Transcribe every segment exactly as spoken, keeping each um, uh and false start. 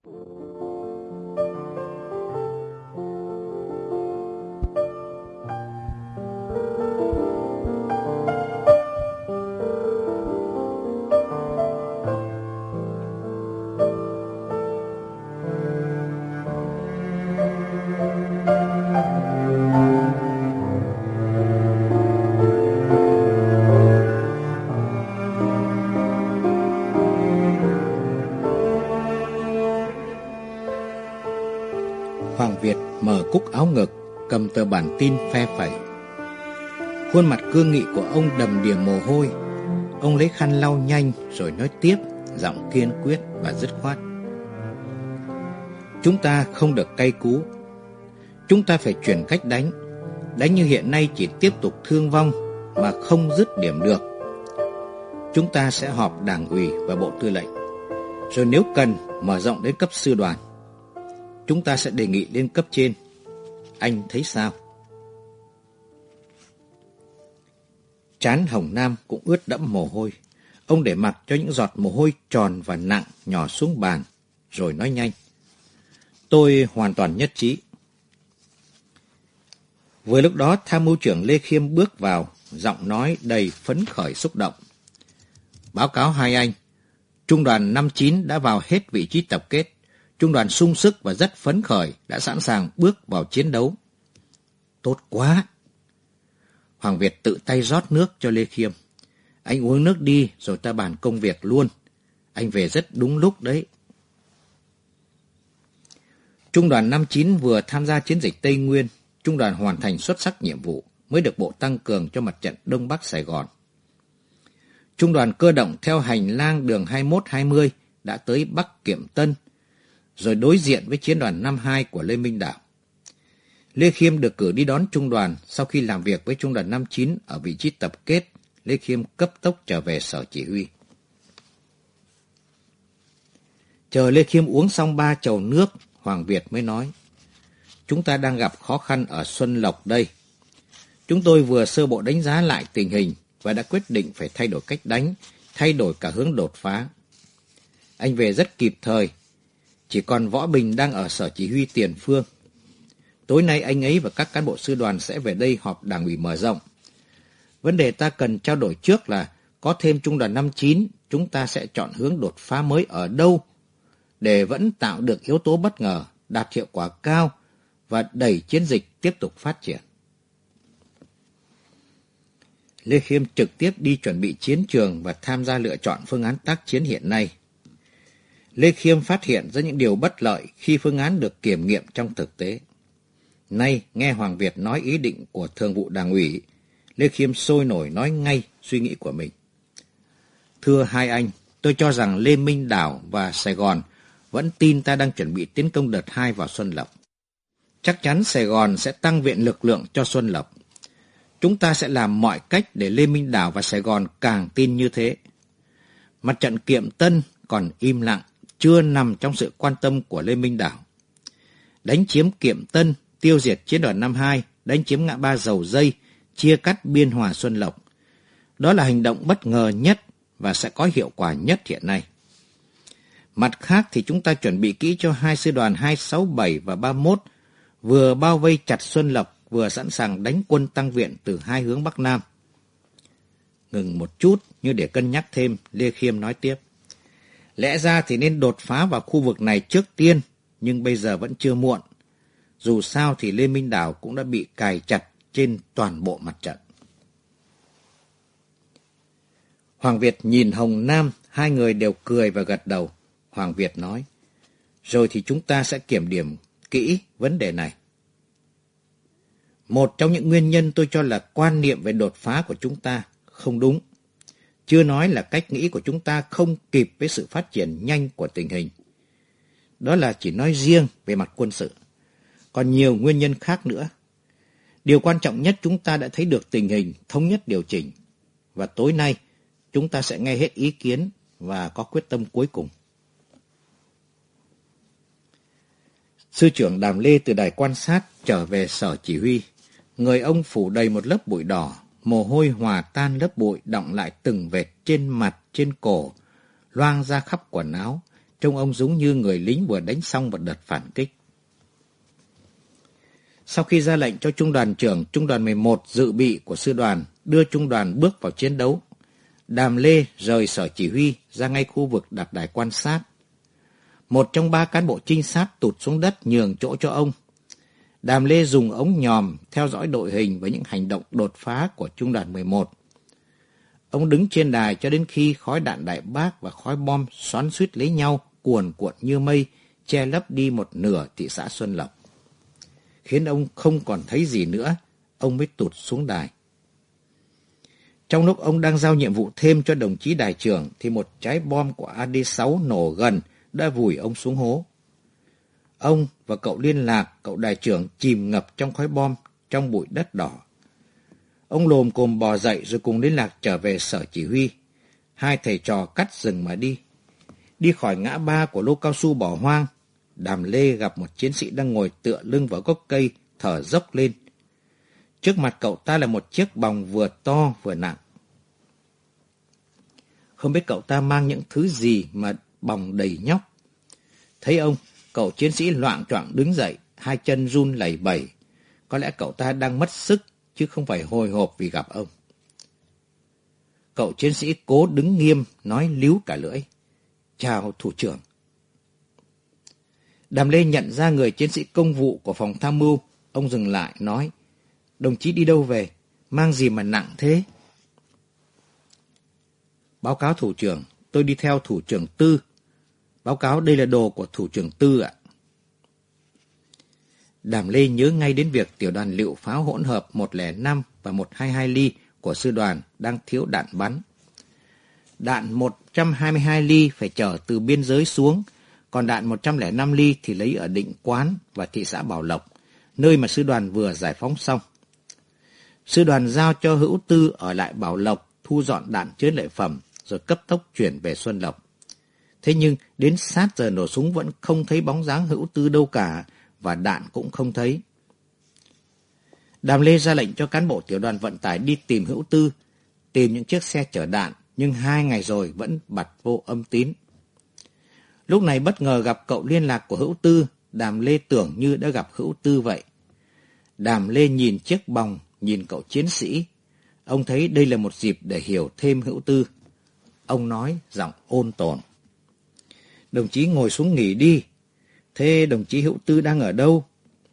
Hoàng Việt mở cúc áo ngực, cầm tờ bản tin phe phẩy. Khuôn mặt cương nghị của ông đầm đìa mồ hôi. Ông lấy khăn lau nhanh rồi nói tiếp, giọng kiên quyết và dứt khoát. Chúng ta không được cay cú. Chúng ta phải chuyển cách đánh. Đánh như hiện nay chỉ tiếp tục thương vong mà không dứt điểm được. Chúng ta sẽ họp đảng ủy và bộ tư lệnh, rồi nếu cần mở rộng đến cấp sư đoàn. Chúng ta sẽ đề nghị lên cấp trên. Anh thấy sao? Trán Hồng Nam cũng ướt đẫm mồ hôi. Ông để mặc cho những giọt mồ hôi tròn và nặng nhỏ xuống bàn, rồi nói nhanh. Tôi hoàn toàn nhất trí. Vừa lúc đó tham mưu trưởng Lê Khiêm bước vào, giọng nói đầy phấn khởi xúc động. Báo cáo hai anh, trung đoàn năm chín đã vào hết vị trí tập kết. Trung đoàn sung sức và rất phấn khởi, đã sẵn sàng bước vào chiến đấu. Tốt quá! Hoàng Việt tự tay rót nước cho Lê Khiêm. Anh uống nước đi rồi ta bàn công việc luôn. Anh về rất đúng lúc đấy. Trung đoàn năm chín vừa tham gia chiến dịch Tây Nguyên. Trung đoàn hoàn thành xuất sắc nhiệm vụ, mới được bộ tăng cường cho mặt trận Đông Bắc Sài Gòn. Trung đoàn cơ động theo hành lang đường hai mốt hai mươi đã tới Bắc Kiệm Tân, rồi đối diện với chiến đoàn năm hai của Lê Minh Đảo. Lê Khiêm được cử đi đón trung đoàn. Sau khi làm việc với trung đoàn năm chín ở vị trí tập kết, Lê Khiêm cấp tốc trở về sở chỉ huy. Chờ Lê Khiêm uống xong ba chầu nước, Hoàng Việt mới nói, chúng ta đang gặp khó khăn ở Xuân Lộc đây. Chúng tôi vừa sơ bộ đánh giá lại tình hình và đã quyết định phải thay đổi cách đánh, thay đổi cả hướng đột phá. Anh về rất kịp thời. Chỉ còn Võ Bình đang ở sở chỉ huy tiền phương. Tối nay anh ấy và các cán bộ sư đoàn sẽ về đây họp đảng ủy mở rộng. Vấn đề ta cần trao đổi trước là có thêm trung đoàn năm chín, chúng ta sẽ chọn hướng đột phá mới ở đâu để vẫn tạo được yếu tố bất ngờ, đạt hiệu quả cao và đẩy chiến dịch tiếp tục phát triển. Lê Khiêm trực tiếp đi chuẩn bị chiến trường và tham gia lựa chọn phương án tác chiến hiện nay. Lê Khiêm phát hiện ra những điều bất lợi khi phương án được kiểm nghiệm trong thực tế. Nay nghe Hoàng Việt nói ý định của thường vụ đảng ủy, Lê Khiêm sôi nổi nói ngay suy nghĩ của mình. Thưa hai anh, tôi cho rằng Lê Minh Đảo và Sài Gòn vẫn tin ta đang chuẩn bị tiến công đợt hai vào Xuân Lộc. Chắc chắn Sài Gòn sẽ tăng viện lực lượng cho Xuân Lộc. Chúng ta sẽ làm mọi cách để Lê Minh Đảo và Sài Gòn càng tin như thế. Mặt trận Kiệm Tân còn im lặng, chưa nằm trong sự quan tâm của Lê Minh Đảo. Đánh chiếm Kiệm Tân, tiêu diệt chiến đoàn năm hai, đánh chiếm ngã ba Dầu Dây, chia cắt Biên Hòa Xuân Lộc. Đó là hành động bất ngờ nhất và sẽ có hiệu quả nhất hiện nay. Mặt khác thì chúng ta chuẩn bị kỹ cho hai sư đoàn hai sáu bảy và ba mốt, vừa bao vây chặt Xuân Lộc, vừa sẵn sàng đánh quân tăng viện từ hai hướng Bắc Nam. Ngừng một chút như để cân nhắc thêm, Lê Khiêm nói tiếp. Lẽ ra thì nên đột phá vào khu vực này trước tiên, nhưng bây giờ vẫn chưa muộn. Dù sao thì Lê Minh Đảo cũng đã bị cài chặt trên toàn bộ mặt trận. Hoàng Việt nhìn Hồng Nam, hai người đều cười và gật đầu. Hoàng Việt nói, rồi thì chúng ta sẽ kiểm điểm kỹ vấn đề này. Một trong những nguyên nhân tôi cho là quan niệm về đột phá của chúng ta không đúng. Chưa nói là cách nghĩ của chúng ta không kịp với sự phát triển nhanh của tình hình. Đó là chỉ nói riêng về mặt quân sự. Còn nhiều nguyên nhân khác nữa. Điều quan trọng nhất chúng ta đã thấy được tình hình, thống nhất điều chỉnh. Và tối nay chúng ta sẽ nghe hết ý kiến và có quyết tâm cuối cùng. Sư trưởng Đàm Lê từ đài quan sát trở về sở chỉ huy. Người ông phủ đầy một lớp bụi đỏ, mồ hôi hòa tan lớp bụi đọng lại từng vệt trên mặt, trên cổ, loang ra khắp quần áo, Trông ông giống như người lính vừa đánh xong một đợt phản kích. Sau khi ra lệnh cho trung đoàn trưởng trung đoàn mười một dự bị của sư đoàn đưa trung đoàn bước vào chiến đấu, Đàm Lê rời sở chỉ huy ra ngay khu vực đặt đài quan sát. Một trong ba cán bộ trinh sát tụt xuống đất nhường chỗ cho ông. Đàm Lê dùng ống nhòm theo dõi đội hình và những hành động đột phá của trung đoàn mười một. Ông đứng trên đài cho đến khi khói đạn đại bác và khói bom xoắn xuýt lấy nhau, cuồn cuộn như mây, che lấp đi một nửa thị xã Xuân Lộc. Khiến ông không còn thấy gì nữa, ông mới tụt xuống đài. Trong lúc ông đang giao nhiệm vụ thêm cho đồng chí đài trưởng thì một trái bom của A D sáu nổ gần đã vùi ông xuống hố. Ông và cậu liên lạc, cậu đài trưởng chìm ngập trong khói bom, trong bụi đất đỏ. Ông lồm cồm bò dậy rồi cùng liên lạc trở về sở chỉ huy. Hai thầy trò cắt rừng mà đi. Đi khỏi ngã ba của lô cao su bỏ hoang, Đàm Lê gặp một chiến sĩ đang ngồi tựa lưng vào gốc cây, thở dốc lên. Trước mặt cậu ta là một chiếc bòng vừa to vừa nặng. Không biết cậu ta mang những thứ gì mà bòng đầy nhóc. Thấy ông, cậu chiến sĩ loạng choạng đứng dậy, hai chân run lẩy bẩy. Có lẽ cậu ta đang mất sức, chứ không phải hồi hộp vì gặp ông. Cậu chiến sĩ cố đứng nghiêm, nói líu cả lưỡi. Chào thủ trưởng. Đàm Lê nhận ra người chiến sĩ công vụ của phòng tham mưu. Ông dừng lại, nói. Đồng chí đi đâu về? Mang gì mà nặng thế? Báo cáo thủ trưởng, tôi đi theo thủ trưởng Tư. Báo cáo đây là đồ của thủ trưởng Tư ạ. Đàm Lê nhớ ngay đến việc tiểu đoàn lựu pháo hỗn hợp một không năm và một hai hai ly của sư đoàn đang thiếu đạn bắn. Đạn một trăm hai mươi hai ly phải chở từ biên giới xuống, còn đạn một trăm lẻ năm ly thì lấy ở Định Quán và thị xã Bảo Lộc, nơi mà sư đoàn vừa giải phóng xong. Sư đoàn giao cho Hữu Tư ở lại Bảo Lộc thu dọn đạn chứa lợi phẩm rồi cấp tốc chuyển về Xuân Lộc. Thế nhưng đến sát giờ nổ súng vẫn không thấy bóng dáng Hữu Tư đâu cả, và đạn cũng không thấy. Đàm Lê ra lệnh cho cán bộ tiểu đoàn vận tải đi tìm Hữu Tư, tìm những chiếc xe chở đạn, nhưng hai ngày rồi vẫn bặt vô âm tín. Lúc này bất ngờ gặp cậu liên lạc của Hữu Tư, Đàm Lê tưởng như đã gặp Hữu Tư vậy. Đàm Lê nhìn chiếc bòng, nhìn cậu chiến sĩ. Ông thấy đây là một dịp để hiểu thêm Hữu Tư. Ông nói giọng ôn tồn. Đồng chí ngồi xuống nghỉ đi. Thế đồng chí Hữu Tư đang ở đâu?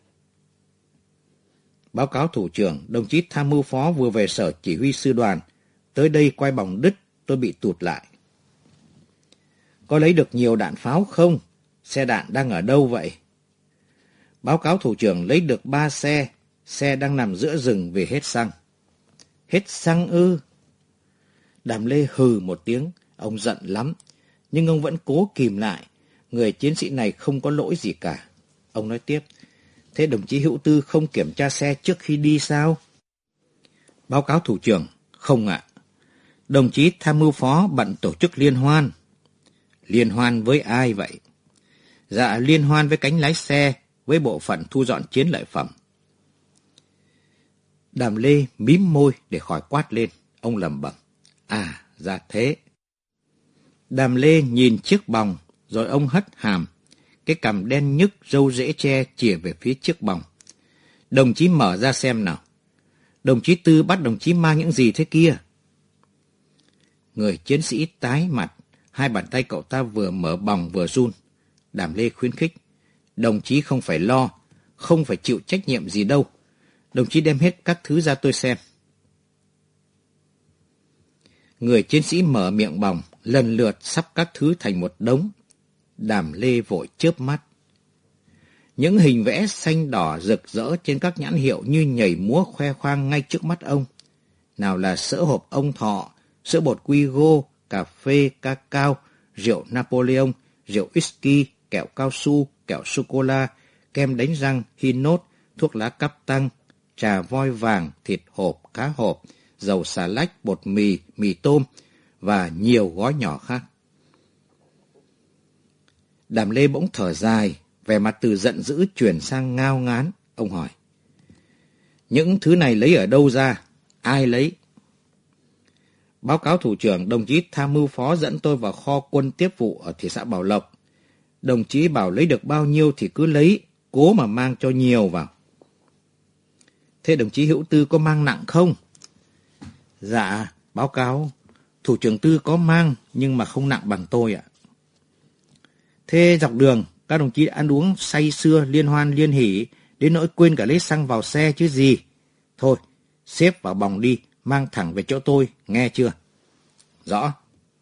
Báo cáo thủ trưởng, đồng chí tham mưu phó vừa về sở chỉ huy sư đoàn. Tới đây quay bòng đứt, tôi bị tụt lại. Có lấy được nhiều đạn pháo không? Xe đạn đang ở đâu vậy? Báo cáo thủ trưởng lấy được ba xe. Xe đang nằm giữa rừng vì hết xăng. Hết xăng ư? Đàm Lê hừ một tiếng, ông giận lắm. Nhưng ông vẫn cố kìm lại. Người chiến sĩ này không có lỗi gì cả. Ông nói tiếp. Thế đồng chí Hữu Tư không kiểm tra xe trước khi đi sao? Báo cáo thủ trưởng. Không ạ. Đồng chí tham mưu phó bận tổ chức liên hoan. Liên hoan với ai vậy? Dạ liên hoan với cánh lái xe, với bộ phận thu dọn chiến lợi phẩm. Đàm Lê mím môi để khỏi quát lên. Ông lẩm bẩm. À, ra thế. Đàm Lê nhìn chiếc bòng, rồi ông hất hàm. Cái cằm đen nhức, râu rễ tre chìa về phía chiếc bòng. Đồng chí mở ra xem nào. Đồng chí Tư bắt đồng chí mang những gì thế kia? Người chiến sĩ tái mặt. Hai bàn tay cậu ta vừa mở bòng vừa run. Đàm Lê khuyến khích. Đồng chí không phải lo, không phải chịu trách nhiệm gì đâu. Đồng chí đem hết các thứ ra tôi xem. Người chiến sĩ mở miệng bòng, lần lượt sắp các thứ thành một đống. Đàm Lê vội chớp mắt. Những hình vẽ xanh đỏ rực rỡ trên các nhãn hiệu như nhảy múa khoe khoang ngay trước mắt ông. Nào là sữa hộp ông Thọ, sữa bột Quigo, cà phê, cacao, rượu Napoleon, rượu whisky, kẹo cao su, kẹo sô-cô-la, kem đánh răng, Hinot, thuốc lá cắp tăng, trà voi vàng, thịt hộp, cá hộp, dầu xà lách, bột mì, mì tôm và nhiều gói nhỏ khác. Đàm Lê bỗng thở dài, vẻ mặt từ giận dữ chuyển sang ngao ngán. Ông hỏi. Những thứ này lấy ở đâu ra? Ai lấy? Báo cáo thủ trưởng, đồng chí tham mưu phó dẫn tôi vào kho quân tiếp vụ ở thị xã Bảo Lộc. Đồng chí bảo lấy được bao nhiêu thì cứ lấy, cố mà mang cho nhiều vào. Thế đồng chí Hữu Tư có mang nặng không? Dạ, báo cáo, thủ trưởng Tư có mang nhưng mà không nặng bằng tôi ạ. Thế dọc đường, các đồng chí ăn uống say sưa, liên hoan liên hỉ, đến nỗi quên cả lấy xăng vào xe chứ gì. Thôi, xếp vào bòng đi, mang thẳng về chỗ tôi, nghe chưa? Rõ.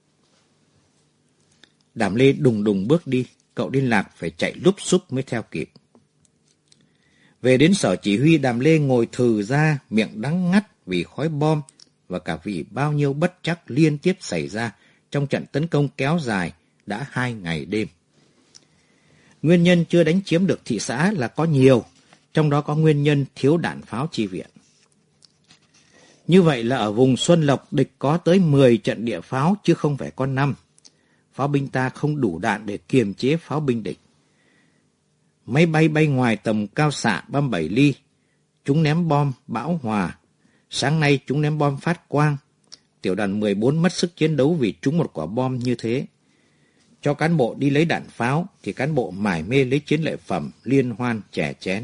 Đàm Lê đùng đùng bước đi, cậu Liên Lạc phải chạy lúp xúp mới theo kịp. Về đến sở chỉ huy, Đàm Lê ngồi thừ ra, miệng đắng ngắt vì khói bom và cả vì bao nhiêu bất trắc liên tiếp xảy ra trong trận tấn công kéo dài đã hai ngày đêm. Nguyên nhân chưa đánh chiếm được thị xã là có nhiều, trong đó có nguyên nhân thiếu đạn pháo chi viện. Như vậy là ở vùng Xuân Lộc địch có tới mười trận địa pháo chứ không phải có năm. Pháo binh ta không đủ đạn để kiềm chế pháo binh địch. Máy bay bay ngoài tầm cao xạ ba mươi bảy ly. Chúng ném bom bão hòa. Sáng nay chúng ném bom phát quang. Tiểu đoàn mười bốn mất sức chiến đấu vì trúng một quả bom như thế. Cho cán bộ đi lấy đạn pháo thì cán bộ mải mê lấy chiến lợi phẩm, liên hoan, chè chén.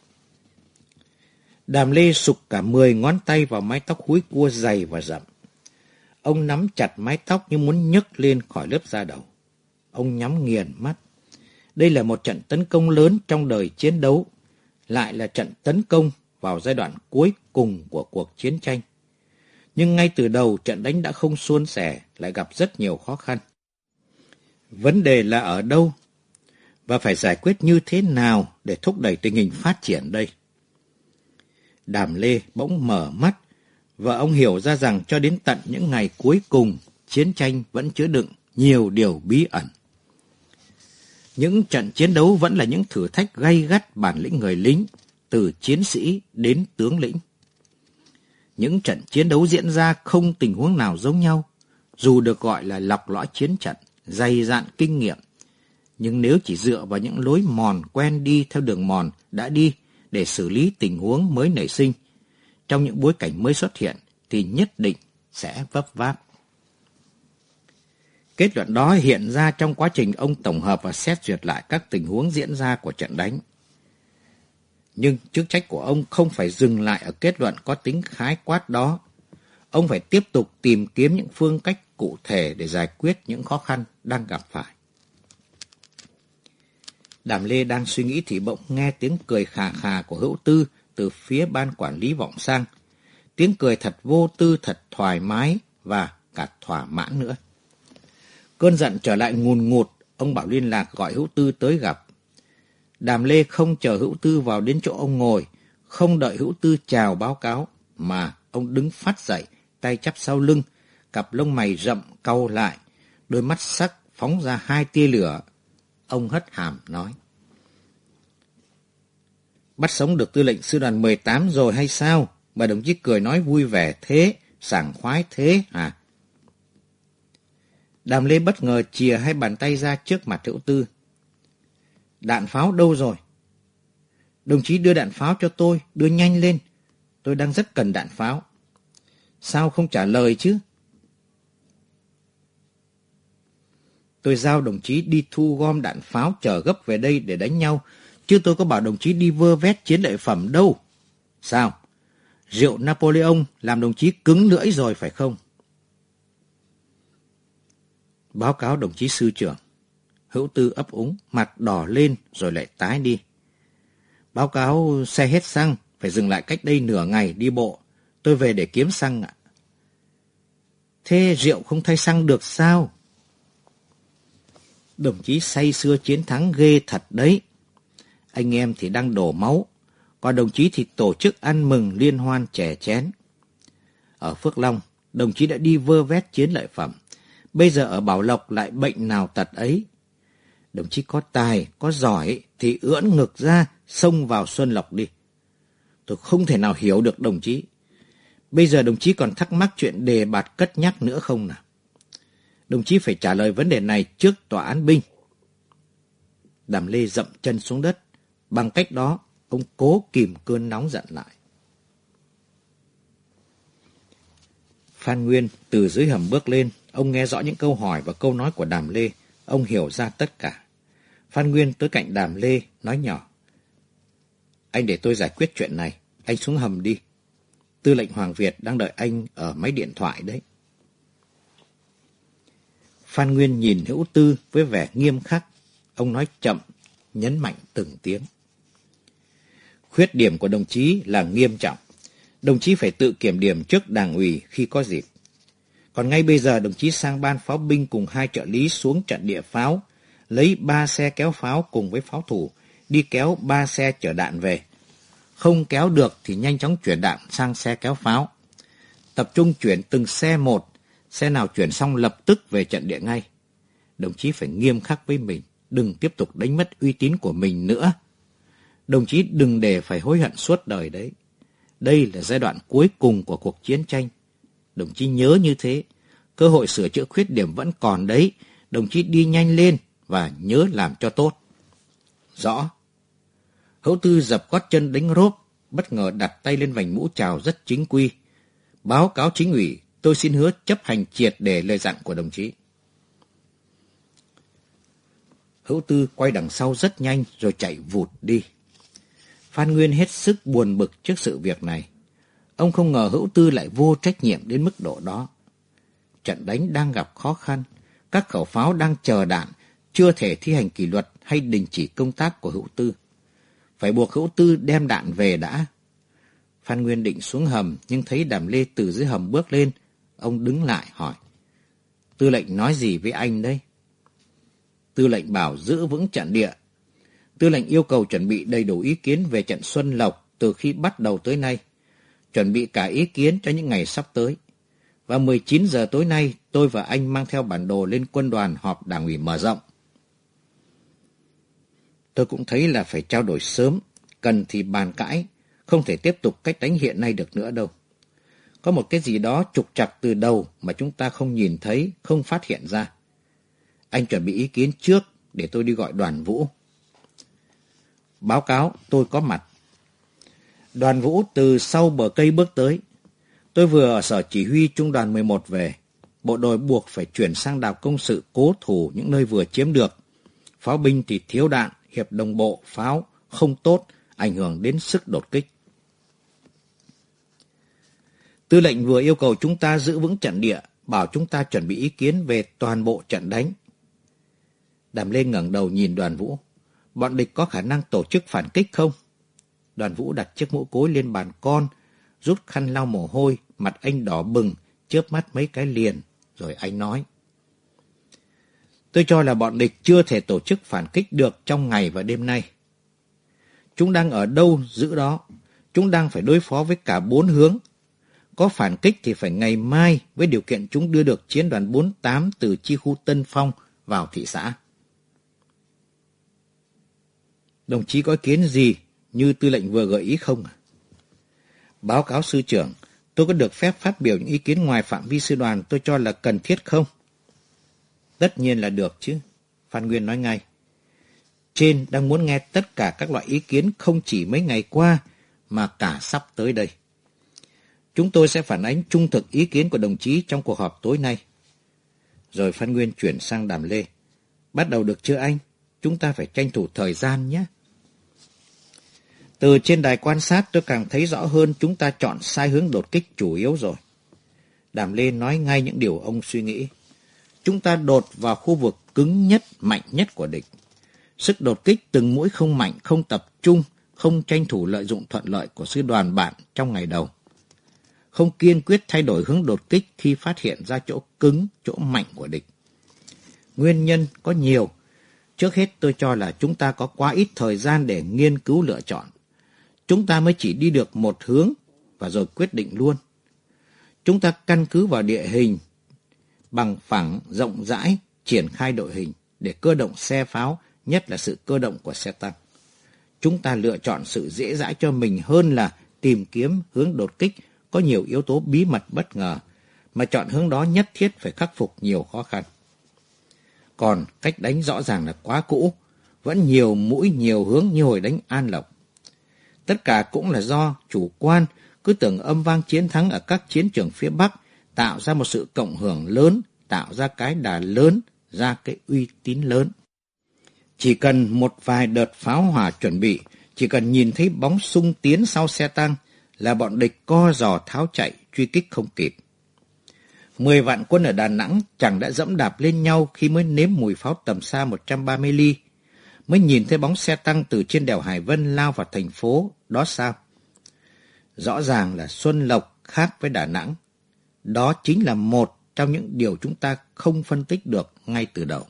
Đàm Lê sục cả mười ngón tay vào mái tóc húi cua dày và rậm. Ông nắm chặt mái tóc như muốn nhấc lên khỏi lớp da đầu. Ông nhắm nghiền mắt. Đây là một trận tấn công lớn trong đời chiến đấu, lại là trận tấn công vào giai đoạn cuối cùng của cuộc chiến tranh. Nhưng ngay từ đầu trận đánh đã không suôn sẻ, lại gặp rất nhiều khó khăn. Vấn đề là ở đâu? Và phải giải quyết như thế nào để thúc đẩy tình hình phát triển đây? Đàm Lê bỗng mở mắt, và ông hiểu ra rằng cho đến tận những ngày cuối cùng, chiến tranh vẫn chứa đựng nhiều điều bí ẩn. Những trận chiến đấu vẫn là những thử thách gay gắt bản lĩnh người lính, từ chiến sĩ đến tướng lĩnh. Những trận chiến đấu diễn ra không tình huống nào giống nhau, dù được gọi là lọc lõi chiến trận, dày dạn kinh nghiệm. Nhưng nếu chỉ dựa vào những lối mòn quen đi theo đường mòn đã đi để xử lý tình huống mới nảy sinh, trong những bối cảnh mới xuất hiện, thì nhất định sẽ vấp váp. Kết luận đó hiện ra trong quá trình ông tổng hợp và xét duyệt lại các tình huống diễn ra của trận đánh. Nhưng chức trách của ông không phải dừng lại ở kết luận có tính khái quát đó. Ông phải tiếp tục tìm kiếm những phương cách cụ thể để giải quyết những khó khăn đang gặp phải. Đàm Lê đang suy nghĩ thì bỗng nghe tiếng cười khà khà của Hữu Tư từ phía ban quản lý vọng sang. Tiếng cười thật vô tư, thật thoải mái và cả thỏa mãn nữa. Cơn giận trở lại ngùn ngụt, ông bảo Liên Lạc gọi Hữu Tư tới gặp. Đàm Lê không chờ Hữu Tư vào đến chỗ ông ngồi, không đợi Hữu Tư chào báo cáo, mà ông đứng phát dậy, tay chắp sau lưng, cặp lông mày rậm cau lại, đôi mắt sắc phóng ra hai tia lửa. Ông hất hàm nói: Bắt sống được tư lệnh sư đoàn mười tám rồi hay sao? Mà đồng chí cười nói vui vẻ thế, sảng khoái thế à? Đàm Lê bất ngờ chìa hai bàn tay ra trước mặt Hữu Tư. Đạn pháo đâu rồi? Đồng chí đưa đạn pháo cho tôi, đưa nhanh lên. Tôi đang rất cần đạn pháo. Sao không trả lời chứ? Tôi giao đồng chí đi thu gom đạn pháo chở gấp về đây để đánh nhau, chứ tôi có bảo đồng chí đi vơ vét chiến lợi phẩm đâu. Sao? Rượu Napoleon làm đồng chí cứng lưỡi rồi phải không? Báo cáo đồng chí sư trưởng. Hữu Tư ấp úng, mặt đỏ lên rồi lại tái đi. Báo cáo xe hết xăng, phải dừng lại cách đây nửa ngày đi bộ. Tôi về để kiếm xăng ạ. Thế rượu không thay xăng được sao? Đồng chí say sưa chiến thắng ghê thật đấy. Anh em thì đang đổ máu, còn đồng chí thì tổ chức ăn mừng liên hoan chè chén. Ở Phước Long, đồng chí đã đi vơ vét chiến lợi phẩm. Bây giờ ở Bảo Lộc lại bệnh nào tật ấy. Đồng chí có tài, có giỏi thì ưỡn ngực ra, xông vào Xuân Lộc đi. Tôi không thể nào hiểu được đồng chí. Bây giờ đồng chí còn thắc mắc chuyện đề bạt cất nhắc nữa không nào? Đồng chí phải trả lời vấn đề này trước tòa án binh. Đàm Lê dậm chân xuống đất. Bằng cách đó, ông cố kìm cơn nóng giận lại. Phan Nguyên từ dưới hầm bước lên. Ông nghe rõ những câu hỏi và câu nói của Đàm Lê. Ông hiểu ra tất cả. Phan Nguyên tới cạnh Đàm Lê, nói nhỏ. Anh để tôi giải quyết chuyện này, anh xuống hầm đi. Tư lệnh Hoàng Việt đang đợi anh ở máy điện thoại đấy. Phan Nguyên nhìn Hữu Tư với vẻ nghiêm khắc. Ông nói chậm, nhấn mạnh từng tiếng. Khuyết điểm của đồng chí là nghiêm trọng. Đồng chí phải tự kiểm điểm trước Đảng ủy khi có dịp. Còn ngay bây giờ đồng chí sang ban pháo binh cùng hai trợ lý xuống trận địa pháo, lấy ba xe kéo pháo cùng với pháo thủ, đi kéo ba xe chở đạn về. Không kéo được thì nhanh chóng chuyển đạn sang xe kéo pháo. Tập trung chuyển từng xe một, xe nào chuyển xong lập tức về trận địa ngay. Đồng chí phải nghiêm khắc với mình, đừng tiếp tục đánh mất uy tín của mình nữa. Đồng chí đừng để phải hối hận suốt đời đấy. Đây là giai đoạn cuối cùng của cuộc chiến tranh. Đồng chí nhớ như thế, cơ hội sửa chữa khuyết điểm vẫn còn đấy. Đồng chí đi nhanh lên và nhớ làm cho tốt. Rõ. Hữu Tư dập gót chân đánh rốp, bất ngờ đặt tay lên vành mũ chào rất chính quy. Báo cáo chính ủy, tôi xin hứa chấp hành triệt để lời dặn của đồng chí. Hữu Tư quay đằng sau rất nhanh rồi chạy vụt đi. Phan Nguyên hết sức buồn bực trước sự việc này. Ông không ngờ Hữu Tư lại vô trách nhiệm đến mức độ đó. Trận đánh đang gặp khó khăn, các khẩu pháo đang chờ đạn, chưa thể thi hành kỷ luật hay đình chỉ công tác của Hữu Tư. Phải buộc Hữu Tư đem đạn về đã. Phan Nguyên định xuống hầm nhưng thấy Đàm Lê từ dưới hầm bước lên. Ông đứng lại hỏi. Tư lệnh nói gì với anh đấy? Tư lệnh bảo giữ vững trận địa. Tư lệnh yêu cầu chuẩn bị đầy đủ ý kiến về trận Xuân Lộc từ khi bắt đầu tới nay. Chuẩn bị cả ý kiến cho những ngày sắp tới. Và mười chín giờ tối nay tôi và anh mang theo bản đồ lên quân đoàn họp Đảng ủy mở rộng. Tôi cũng thấy là phải trao đổi sớm, cần thì bàn cãi, không thể tiếp tục cách đánh hiện nay được nữa đâu. Có một cái gì đó trục trặc từ đầu mà chúng ta không nhìn thấy, không phát hiện ra. Anh chuẩn bị ý kiến trước để tôi đi gọi Đoàn Vũ. Báo cáo, tôi có mặt. Đoàn Vũ từ sau bờ cây bước tới. Tôi vừa ở sở chỉ huy trung đoàn mười một về. Bộ đội buộc phải chuyển sang đào công sự cố thủ những nơi vừa chiếm được. Pháo binh thì thiếu đạn, hiệp đồng bộ, pháo không tốt, ảnh hưởng đến sức đột kích. Tư lệnh vừa yêu cầu chúng ta giữ vững trận địa, bảo chúng ta chuẩn bị ý kiến về toàn bộ trận đánh. Đàm Lê ngẩng đầu nhìn Đoàn Vũ. Bọn địch có khả năng tổ chức phản kích không? Đoàn Vũ đặt chiếc mũ cối lên bàn con, rút khăn lau mồ hôi, mặt anh đỏ bừng, chớp mắt mấy cái liền, rồi anh nói. Tôi cho là bọn địch chưa thể tổ chức phản kích được trong ngày và đêm nay. Chúng đang ở đâu giữ đó, chúng đang phải đối phó với cả bốn hướng. Có phản kích thì phải ngày mai với điều kiện chúng đưa được chiến đoàn bốn mươi tám từ chi khu Tân Phong vào thị xã. Đồng chí có ý kiến gì như tư lệnh vừa gợi ý không? Báo cáo sư trưởng, tôi có được phép phát biểu những ý kiến ngoài phạm vi sư đoàn tôi cho là cần thiết không? Tất nhiên là được chứ, Phan Nguyên nói ngay. Trên đang muốn nghe tất cả các loại ý kiến không chỉ mấy ngày qua mà cả sắp tới đây. Chúng tôi sẽ phản ánh trung thực ý kiến của đồng chí trong cuộc họp tối nay. Rồi Phan Nguyên chuyển sang Đàm Lê. Bắt đầu được chưa anh? Chúng ta phải tranh thủ thời gian nhé. Từ trên đài quan sát tôi càng thấy rõ hơn chúng ta chọn sai hướng đột kích chủ yếu rồi. Đàm Lê nói ngay những điều ông suy nghĩ. Chúng ta đột vào khu vực cứng nhất, mạnh nhất của địch. Sức đột kích từng mũi không mạnh, không tập trung, không tranh thủ lợi dụng thuận lợi của sư đoàn bạn trong ngày đầu. Không kiên quyết thay đổi hướng đột kích khi phát hiện ra chỗ cứng, chỗ mạnh của địch. Nguyên nhân có nhiều. Trước hết tôi cho là chúng ta có quá ít thời gian để nghiên cứu lựa chọn. Chúng ta mới chỉ đi được một hướng và rồi quyết định luôn. Chúng ta căn cứ vào địa hình, bằng phẳng, rộng rãi, triển khai đội hình để cơ động xe pháo, nhất là sự cơ động của xe tăng. Chúng ta lựa chọn sự dễ dãi cho mình hơn là tìm kiếm hướng đột kích có nhiều yếu tố bí mật bất ngờ, mà chọn hướng đó nhất thiết phải khắc phục nhiều khó khăn. Còn cách đánh rõ ràng là quá cũ, vẫn nhiều mũi nhiều hướng như hồi đánh An Lộc. Tất cả cũng là do chủ quan cứ tưởng âm vang chiến thắng ở các chiến trường phía Bắc tạo ra một sự cộng hưởng lớn, tạo ra cái đà lớn, ra cái uy tín lớn. Chỉ cần một vài đợt pháo hỏa chuẩn bị, chỉ cần nhìn thấy bóng xung tiến sau xe tăng là bọn địch co giò tháo chạy, truy kích không kịp. Mười vạn quân ở Đà Nẵng chẳng đã dẫm đạp lên nhau khi mới nếm mùi pháo tầm xa một trăm ba mươi ly, mới nhìn thấy bóng xe tăng từ trên đèo Hải Vân lao vào thành phố, đó sao? Rõ ràng là Xuân Lộc khác với Đà Nẵng. Đó chính là một trong những điều chúng ta không phân tích được ngay từ đầu.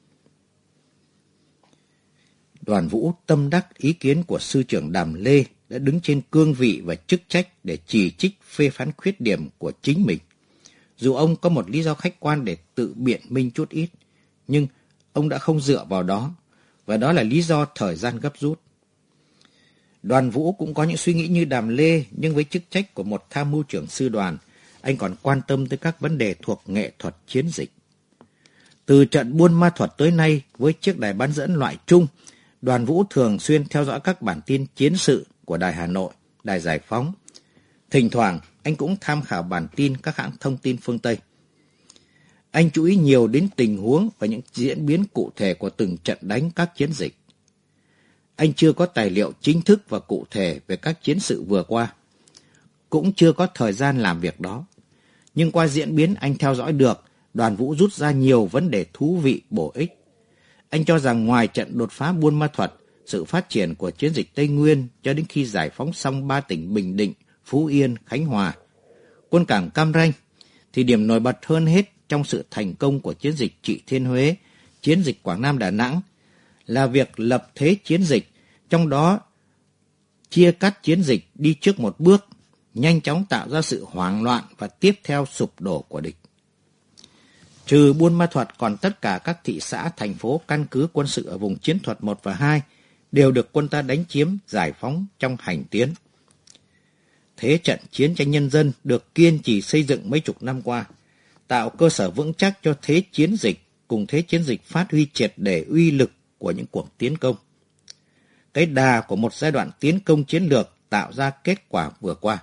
Đoàn Vũ tâm đắc ý kiến của sư trưởng Đàm Lê đã đứng trên cương vị và chức trách để chỉ trích phê phán khuyết điểm của chính mình. Dù ông có một lý do khách quan để tự biện minh chút ít, nhưng ông đã không dựa vào đó, và đó là lý do thời gian gấp rút. Đoàn Vũ cũng có những suy nghĩ như Đàm Lê, nhưng với chức trách của một tham mưu trưởng sư đoàn, anh còn quan tâm tới các vấn đề thuộc nghệ thuật chiến dịch. Từ trận Buôn Ma Thuột tới nay, với chiếc đài bán dẫn loại Trung, Đoàn Vũ thường xuyên theo dõi các bản tin chiến sự của Đài Hà Nội, Đài Giải Phóng. Thỉnh thoảng, anh cũng tham khảo bản tin các hãng thông tin phương Tây. Anh chú ý nhiều đến tình huống và những diễn biến cụ thể của từng trận đánh các chiến dịch. Anh chưa có tài liệu chính thức và cụ thể về các chiến sự vừa qua. Cũng chưa có thời gian làm việc đó. Nhưng qua diễn biến anh theo dõi được, Đoàn Vũ rút ra nhiều vấn đề thú vị, bổ ích. Anh cho rằng ngoài trận đột phá Buôn Ma Thuột, sự phát triển của chiến dịch Tây Nguyên cho đến khi giải phóng xong ba tỉnh Bình Định, Phú Yên, Khánh Hòa, quân cảng Cam Ranh, thì điểm nổi bật hơn hết trong sự thành công của chiến dịch Trị Thiên Huế, chiến dịch Quảng Nam Đà Nẵng là việc lập thế chiến dịch, trong đó chia cắt chiến dịch đi trước một bước, nhanh chóng tạo ra sự hoảng loạn và tiếp theo sụp đổ của địch. Trừ Buôn Ma Thuột, còn tất cả các thị xã, thành phố, căn cứ quân sự ở vùng chiến thuật một và hai đều được quân ta đánh chiếm, giải phóng trong hành tiến. Thế trận chiến tranh nhân dân được kiên trì xây dựng mấy chục năm qua, tạo cơ sở vững chắc cho thế chiến dịch cùng thế chiến dịch phát huy triệt để uy lực của những cuộc tiến công. Cái đà của một giai đoạn tiến công chiến lược tạo ra kết quả vừa qua.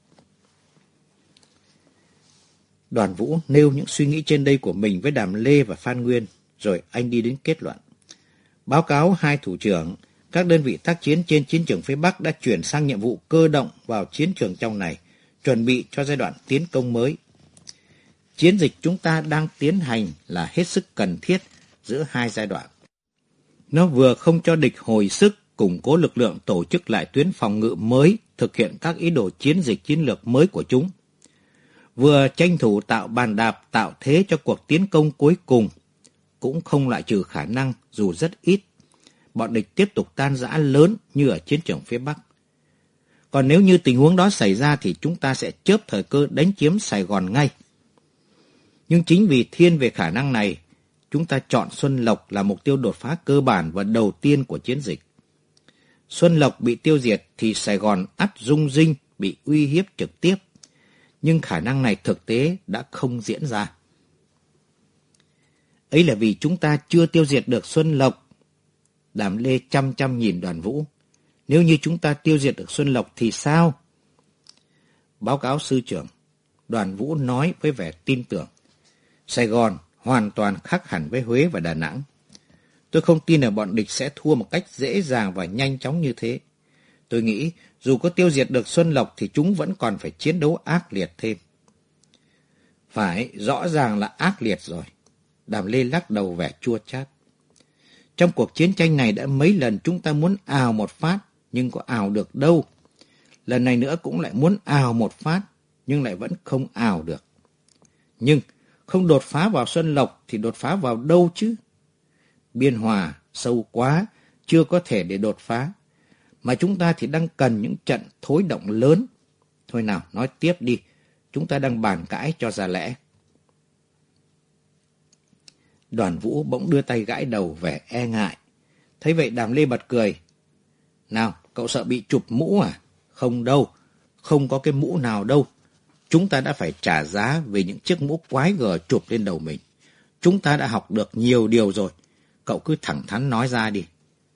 Đoàn Vũ nêu những suy nghĩ trên đây của mình với Đàm Lê và Phan Nguyên, rồi anh đi đến kết luận. Báo cáo hai thủ trưởng, các đơn vị tác chiến trên chiến trường phía Bắc đã chuyển sang nhiệm vụ cơ động vào chiến trường trong này, chuẩn bị cho giai đoạn tiến công mới. Chiến dịch chúng ta đang tiến hành là hết sức cần thiết giữa hai giai đoạn. Nó vừa không cho địch hồi sức, củng cố lực lượng, tổ chức lại tuyến phòng ngự mới, thực hiện các ý đồ chiến dịch chiến lược mới của chúng, vừa tranh thủ tạo bàn đạp, tạo thế cho cuộc tiến công cuối cùng, cũng không loại trừ khả năng, dù rất ít, bọn địch tiếp tục tan rã lớn như ở chiến trường phía Bắc. Còn nếu như tình huống đó xảy ra thì chúng ta sẽ chớp thời cơ đánh chiếm Sài Gòn ngay. Nhưng chính vì thiên về khả năng này, chúng ta chọn Xuân Lộc là mục tiêu đột phá cơ bản và đầu tiên của chiến dịch. Xuân Lộc bị tiêu diệt thì Sài Gòn ắt rung rinh, bị uy hiếp trực tiếp. Nhưng khả năng này thực tế đã không diễn ra. Ấy là vì chúng ta chưa tiêu diệt được Xuân Lộc. Đàm Lê chăm chăm nhìn Đoàn Vũ. Nếu như chúng ta tiêu diệt được Xuân Lộc thì sao? Báo cáo sư trưởng, Đoàn Vũ nói với vẻ tin tưởng. Sài Gòn hoàn toàn khác hẳn với Huế và Đà Nẵng. Tôi không tin là bọn địch sẽ thua một cách dễ dàng và nhanh chóng như thế. Tôi nghĩ dù có tiêu diệt được Xuân Lộc thì chúng vẫn còn phải chiến đấu ác liệt thêm. Phải, rõ ràng là ác liệt rồi. Đàm Lê lắc đầu vẻ chua chát. Trong cuộc chiến tranh này đã mấy lần chúng ta muốn ào một phát, nhưng có ào được đâu. Lần này nữa cũng lại muốn ào một phát, nhưng lại vẫn không ào được. Nhưng không đột phá vào Xuân Lộc thì đột phá vào đâu chứ? Biên Hòa sâu quá, chưa có thể để đột phá. Mà chúng ta thì đang cần những trận thối động lớn. Thôi nào, nói tiếp đi. Chúng ta đang bàn cãi cho ra lẽ. Đoàn Vũ bỗng đưa tay gãi đầu vẻ e ngại. Thấy vậy Đàm Lê bật cười. Nào, cậu sợ bị chụp mũ à? Không đâu, không có cái mũ nào đâu. Chúng ta đã phải trả giá vì những chiếc mũ quái gở chụp lên đầu mình. Chúng ta đã học được nhiều điều rồi. Cậu cứ thẳng thắn nói ra đi.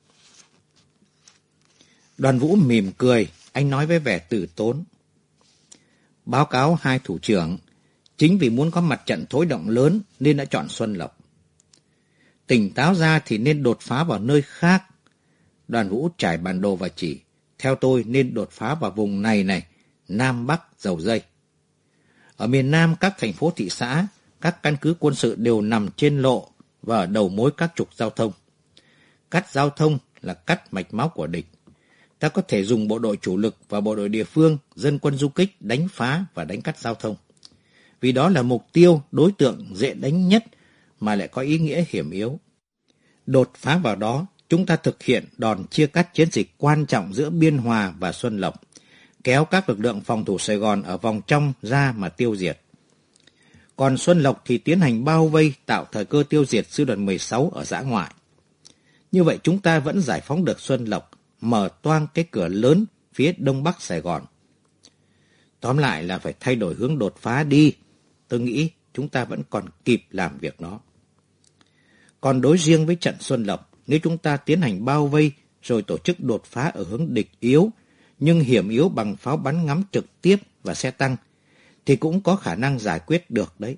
Đoàn Vũ mỉm cười, anh nói với vẻ từ tốn. Báo cáo hai thủ trưởng, chính vì muốn có mặt trận thối động lớn nên đã chọn Xuân Lộc. Tỉnh táo ra thì nên đột phá vào nơi khác. Đoàn Vũ trải bản đồ và chỉ. Theo tôi nên đột phá vào vùng này này, Nam Bắc Dầu Dây. Ở miền Nam, các thành phố thị xã, các căn cứ quân sự đều nằm trên lộ và ở đầu mối các trục giao thông. Cắt giao thông là cắt mạch máu của địch. Ta có thể dùng bộ đội chủ lực và bộ đội địa phương, dân quân du kích đánh phá và đánh cắt giao thông. Vì đó là mục tiêu, đối tượng dễ đánh nhất mà lại có ý nghĩa hiểm yếu. Đột phá vào đó, chúng ta thực hiện đòn chia cắt chiến dịch quan trọng giữa Biên Hòa và Xuân Lộc, kéo các lực lượng phòng thủ Sài Gòn ở vòng trong ra mà tiêu diệt. Còn Xuân Lộc thì tiến hành bao vây, tạo thời cơ tiêu diệt sư đoàn mười sáu ở dã ngoại. Như vậy chúng ta vẫn giải phóng được Xuân Lộc, mở toang cái cửa lớn phía đông bắc Sài Gòn. Tóm lại là phải thay đổi hướng đột phá đi. Tôi nghĩ chúng ta vẫn còn kịp làm việc đó. Còn đối riêng với trận Xuân Lộc, nếu chúng ta tiến hành bao vây rồi tổ chức đột phá ở hướng địch yếu, nhưng hiểm yếu bằng pháo bắn ngắm trực tiếp và xe tăng, thì cũng có khả năng giải quyết được đấy.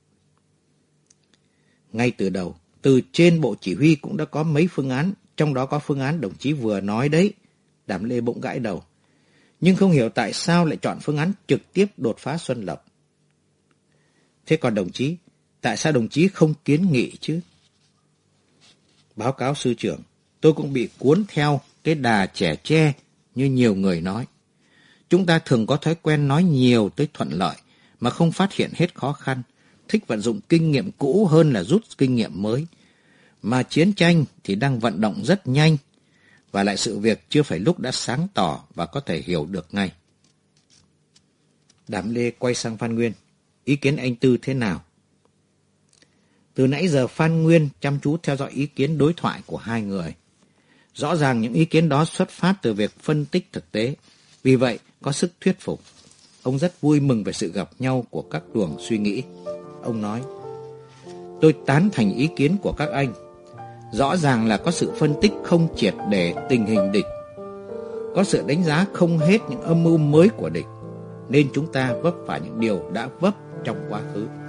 Ngay từ đầu, từ trên bộ chỉ huy cũng đã có mấy phương án, trong đó có phương án đồng chí vừa nói đấy. Đàm Lê bỗng gãi đầu. Nhưng không hiểu tại sao lại chọn phương án trực tiếp đột phá Xuân Lộc. Thế còn đồng chí, tại sao đồng chí không kiến nghị chứ? Báo cáo sư trưởng, tôi cũng bị cuốn theo cái đà trẻ tre như nhiều người nói. Chúng ta thường có thói quen nói nhiều tới thuận lợi mà không phát hiện hết khó khăn, thích vận dụng kinh nghiệm cũ hơn là rút kinh nghiệm mới. Mà chiến tranh thì đang vận động rất nhanh, và lại sự việc chưa phải lúc đã sáng tỏ và có thể hiểu được ngay. Đàm Lê quay sang Phan Nguyên. Ý kiến anh Tư thế nào? Từ nãy giờ Phan Nguyên chăm chú theo dõi ý kiến đối thoại của hai người. Rõ ràng những ý kiến đó xuất phát từ việc phân tích thực tế, vì vậy có sức thuyết phục. Ông rất vui mừng về sự gặp nhau của các luồng suy nghĩ. Ông nói, tôi tán thành ý kiến của các anh. Rõ ràng là có sự phân tích không triệt để tình hình địch, có sự đánh giá không hết những âm mưu mới của địch, nên chúng ta vấp phải những điều đã vấp trong quá khứ.